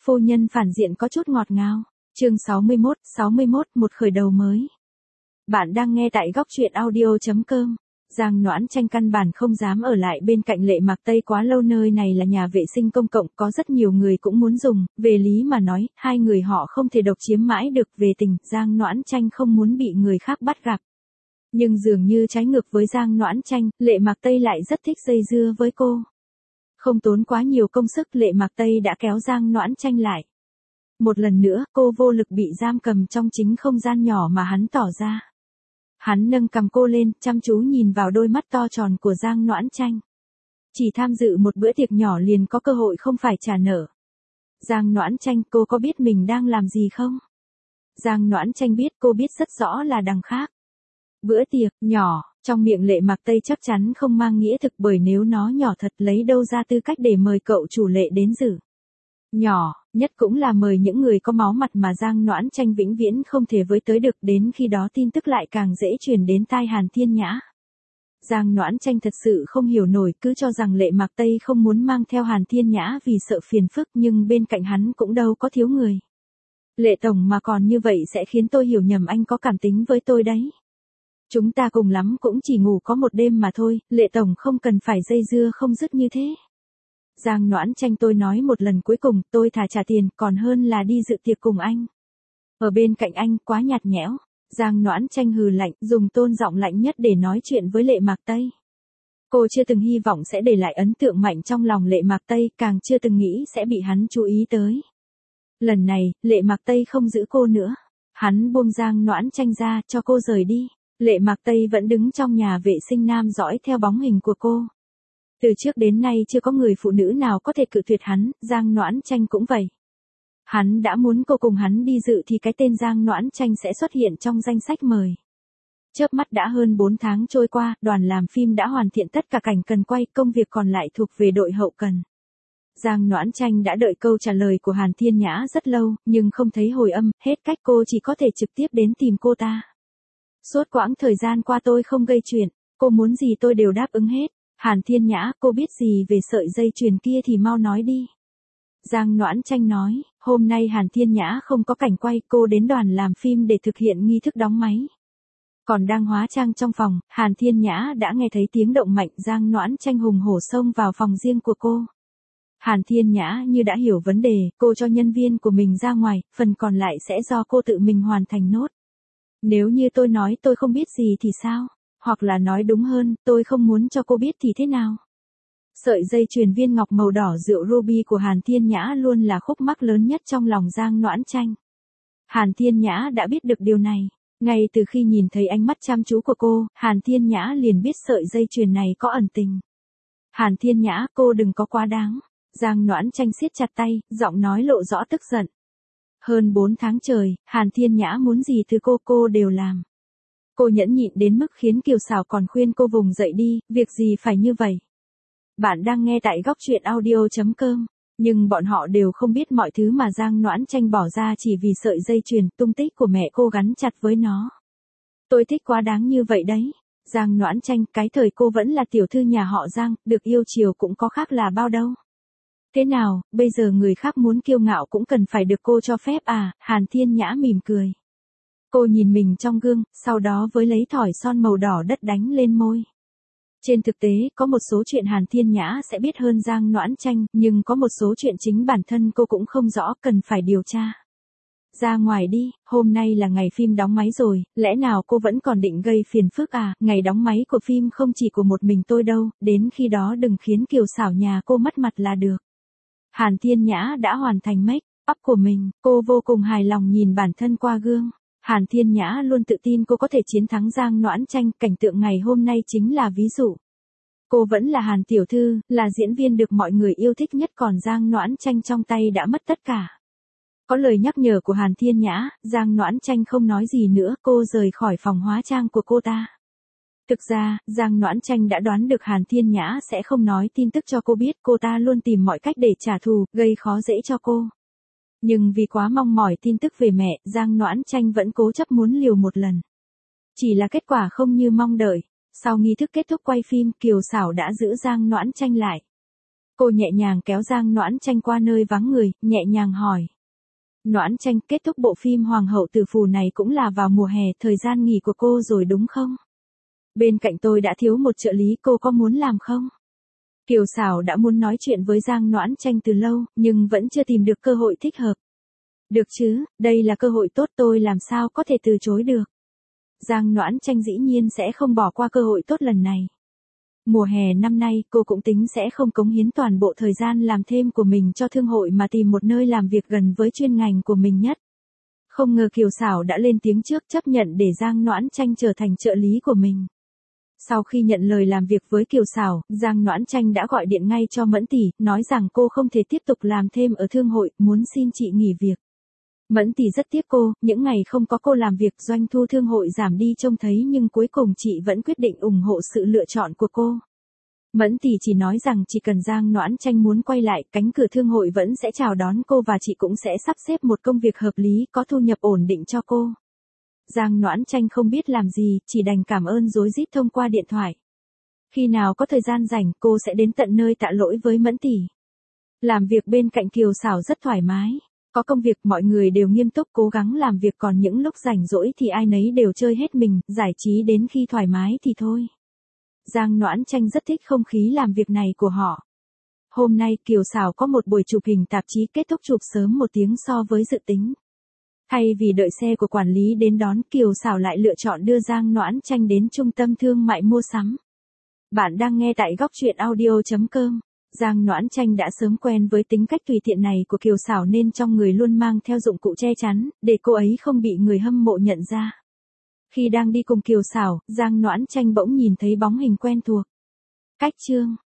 Phu nhân phản diện có chút ngọt ngào. Chương 61, một khởi đầu mới. Bạn đang nghe tại góc truyện audio.com. Giang Noãn Tranh căn bản không dám ở lại bên cạnh Lệ Mạc Tây quá lâu, nơi này là nhà vệ sinh công cộng, có rất nhiều người cũng muốn dùng, về lý mà nói, hai người họ không thể độc chiếm mãi được, về tình, Giang Noãn Tranh không muốn bị người khác bắt gặp. Nhưng dường như trái ngược với Giang Noãn Tranh, Lệ Mạc Tây lại rất thích dây dưa với cô. Không tốn quá nhiều công sức, Lệ Mạc Tây đã kéo Giang Noãn Tranh lại. Một lần nữa, cô vô lực bị giam cầm trong chính không gian nhỏ mà hắn tỏ ra. Hắn nâng cầm cô lên, chăm chú nhìn vào đôi mắt to tròn của Giang Noãn Tranh. Chỉ tham dự một bữa tiệc nhỏ liền có cơ hội không phải trả nợ. Giang Noãn Tranh, cô có biết mình đang làm gì không? Giang Noãn Tranh biết, cô biết rất rõ là đằng khác. Bữa tiệc nhỏ, trong miệng Lệ Mạc Tây chắc chắn không mang nghĩa thực, bởi nếu nó nhỏ thật lấy đâu ra tư cách để mời cậu chủ Lệ đến dự. Nhỏ nhất cũng là mời những người có máu mặt mà Giang Noãn Tranh vĩnh viễn không thể với tới được, đến khi đó tin tức lại càng dễ truyền đến tai Hàn Thiên Nhã. Giang Noãn Tranh thật sự không hiểu nổi, cứ cho rằng Lệ Mạc Tây không muốn mang theo Hàn Thiên Nhã vì sợ phiền phức, nhưng bên cạnh hắn cũng đâu có thiếu người. Lệ tổng mà còn như vậy sẽ khiến tôi hiểu nhầm anh có cảm tính với tôi đấy. Chúng ta cùng lắm cũng chỉ ngủ có một đêm mà thôi, Lệ tổng không cần phải dây dưa không dứt như thế. Giang Noãn Tranh, tôi nói một lần cuối cùng, tôi thà trả tiền còn hơn là đi dự tiệc cùng anh. Ở bên cạnh anh quá nhạt nhẽo. Giang Noãn Tranh hừ lạnh, dùng tone giọng lạnh nhất để nói chuyện với Lệ Mạc Tây. Cô chưa từng hy vọng sẽ để lại ấn tượng mạnh trong lòng Lệ Mạc Tây, càng chưa từng nghĩ sẽ bị hắn chú ý tới. Lần này, Lệ Mạc Tây không giữ cô nữa. Hắn buông Giang Noãn Tranh ra, cho cô rời đi. Lệ Mạc Tây vẫn đứng trong nhà vệ sinh nam dõi theo bóng hình của cô. Từ trước đến nay chưa có người phụ nữ nào có thể cự tuyệt hắn, Giang Noãn Tranh cũng vậy. Hắn đã muốn cô cùng hắn đi dự thì cái tên Giang Noãn Tranh sẽ xuất hiện trong danh sách mời. Chớp mắt đã hơn 4 tháng trôi qua, đoàn làm phim đã hoàn thiện tất cả cảnh cần quay, công việc còn lại thuộc về đội hậu cần. Giang Noãn Tranh đã đợi câu trả lời của Hàn Thiên Nhã rất lâu, nhưng không thấy hồi âm, hết cách cô chỉ có thể trực tiếp đến tìm cô ta. Suốt quãng thời gian qua tôi không gây chuyện, cô muốn gì tôi đều đáp ứng hết. Hàn Thiên Nhã, cô biết gì về sợi dây chuyền kia thì mau nói đi. Giang Noãn Tranh nói, hôm nay Hàn Thiên Nhã không có cảnh quay, cô đến đoàn làm phim để thực hiện nghi thức đóng máy. Còn đang hóa trang trong phòng, Hàn Thiên Nhã đã nghe thấy tiếng động mạnh, Giang Noãn Tranh hùng hổ xông vào phòng riêng của cô. Hàn Thiên Nhã như đã hiểu vấn đề, cô cho nhân viên của mình ra ngoài, phần còn lại sẽ do cô tự mình hoàn thành nốt. Nếu như tôi nói tôi không biết gì thì sao? Hoặc là nói đúng hơn, tôi không muốn cho cô biết thì thế nào? Sợi dây chuyền viên ngọc màu đỏ rượu ruby của Hàn Thiên Nhã luôn là khúc mắc lớn nhất trong lòng Giang Noãn Tranh. Hàn Thiên Nhã đã biết được điều này. Ngay từ khi nhìn thấy ánh mắt chăm chú của cô, Hàn Thiên Nhã liền biết sợi dây chuyền này có ẩn tình. Hàn Thiên Nhã, cô đừng có quá đáng. Giang Noãn Tranh siết chặt tay, giọng nói lộ rõ tức giận. Hơn 4 tháng trời, Hàn Thiên Nhã muốn gì từ cô đều làm. Cô nhẫn nhịn đến mức khiến Kiều Sảo còn khuyên cô vùng dậy đi, việc gì phải như vậy. Bạn đang nghe tại góc truyện audio.com, nhưng bọn họ đều không biết mọi thứ mà Giang Noãn Tranh bỏ ra chỉ vì sợi dây chuyền, tung tích của mẹ cô gắn chặt với nó. Tôi thích quá đáng như vậy đấy. Giang Noãn Tranh, cái thời cô vẫn là tiểu thư nhà họ Giang, được yêu chiều cũng có khác là bao đâu. Thế nào, bây giờ người khác muốn kiêu ngạo cũng cần phải được cô cho phép à? Hàn Thiên Nhã mỉm cười. Cô nhìn mình trong gương, sau đó với lấy thỏi son màu đỏ đất đánh lên môi. Trên thực tế, có một số chuyện Hàn Thiên Nhã sẽ biết hơn Giang Noãn Tranh, nhưng có một số chuyện chính bản thân cô cũng không rõ, cần phải điều tra. Ra ngoài đi, hôm nay là ngày phim đóng máy rồi, lẽ nào cô vẫn còn định gây phiền phức à? Ngày đóng máy của phim không chỉ của một mình tôi đâu, đến khi đó đừng khiến Kiều Sảo nhà cô mất mặt là được. Hàn Thiên Nhã đã hoàn thành make up của mình, cô vô cùng hài lòng nhìn bản thân qua gương. Hàn Thiên Nhã luôn tự tin cô có thể chiến thắng Giang Noãn Tranh, cảnh tượng ngày hôm nay chính là ví dụ. Cô vẫn là Hàn tiểu thư, là diễn viên được mọi người yêu thích nhất, còn Giang Noãn Tranh trong tay đã mất tất cả. Có lời nhắc nhở của Hàn Thiên Nhã, Giang Noãn Tranh không nói gì nữa, cô rời khỏi phòng hóa trang của cô ta. Thực ra, Giang Noãn Tranh đã đoán được Hàn Thiên Nhã sẽ không nói tin tức cho cô biết, cô ta luôn tìm mọi cách để trả thù, gây khó dễ cho cô. Nhưng vì quá mong mỏi tin tức về mẹ, Giang Noãn Tranh vẫn cố chấp muốn liều một lần. Chỉ là kết quả không như mong đợi. Sau nghi thức kết thúc quay phim, Kiều Sảo đã giữ Giang Noãn Tranh lại. Cô nhẹ nhàng kéo Giang Noãn Tranh qua nơi vắng người, nhẹ nhàng hỏi. Noãn Tranh, kết thúc bộ phim Hoàng hậu Tử Phù này cũng là vào mùa hè, thời gian nghỉ của cô rồi đúng không? Bên cạnh tôi đã thiếu một trợ lý, cô có muốn làm không? Kiều Sảo đã muốn nói chuyện với Giang Noãn Tranh từ lâu, nhưng vẫn chưa tìm được cơ hội thích hợp. Được chứ, đây là cơ hội tốt, tôi làm sao có thể từ chối được. Giang Noãn Tranh dĩ nhiên sẽ không bỏ qua cơ hội tốt lần này. Mùa hè năm nay cô cũng tính sẽ không cống hiến toàn bộ thời gian làm thêm của mình cho thương hội mà tìm một nơi làm việc gần với chuyên ngành của mình nhất. Không ngờ Kiều Sảo đã lên tiếng trước chấp nhận để Giang Noãn Tranh trở thành trợ lý của mình. Sau khi nhận lời làm việc với Kiều Sảo, Giang Noãn Tranh đã gọi điện ngay cho Mẫn Tỷ, nói rằng cô không thể tiếp tục làm thêm ở thương hội, muốn xin chị nghỉ việc. Mẫn Tỷ rất tiếc cô, những ngày không có cô làm việc doanh thu thương hội giảm đi trông thấy, nhưng cuối cùng chị vẫn quyết định ủng hộ sự lựa chọn của cô. Mẫn Tỷ chỉ nói rằng chỉ cần Giang Noãn Tranh muốn quay lại, cánh cửa thương hội vẫn sẽ chào đón cô và chị cũng sẽ sắp xếp một công việc hợp lý có thu nhập ổn định cho cô. Giang Noãn Tranh không biết làm gì, chỉ đành cảm ơn rối rít thông qua điện thoại. Khi nào có thời gian rảnh, cô sẽ đến tận nơi tạ lỗi với Mẫn Tỷ. Làm việc bên cạnh Kiều Sảo rất thoải mái. Có công việc mọi người đều nghiêm túc cố gắng làm việc, còn những lúc rảnh rỗi thì ai nấy đều chơi hết mình, giải trí đến khi thoải mái thì thôi. Giang Noãn Tranh rất thích không khí làm việc này của họ. Hôm nay Kiều Sảo có một buổi chụp hình tạp chí, kết thúc chụp sớm 1 tiếng so với dự tính. Thay vì đợi xe của quản lý đến đón, Kiều Sảo lại lựa chọn đưa Giang Noãn Tranh đến trung tâm thương mại mua sắm. Bạn đang nghe tại góc truyện audio.com. Giang Noãn Tranh đã sớm quen với tính cách tùy tiện này của Kiều Sảo nên trong người luôn mang theo dụng cụ che chắn, để cô ấy không bị người hâm mộ nhận ra. Khi đang đi cùng Kiều Sảo, Giang Noãn Tranh bỗng nhìn thấy bóng hình quen thuộc. Cách chương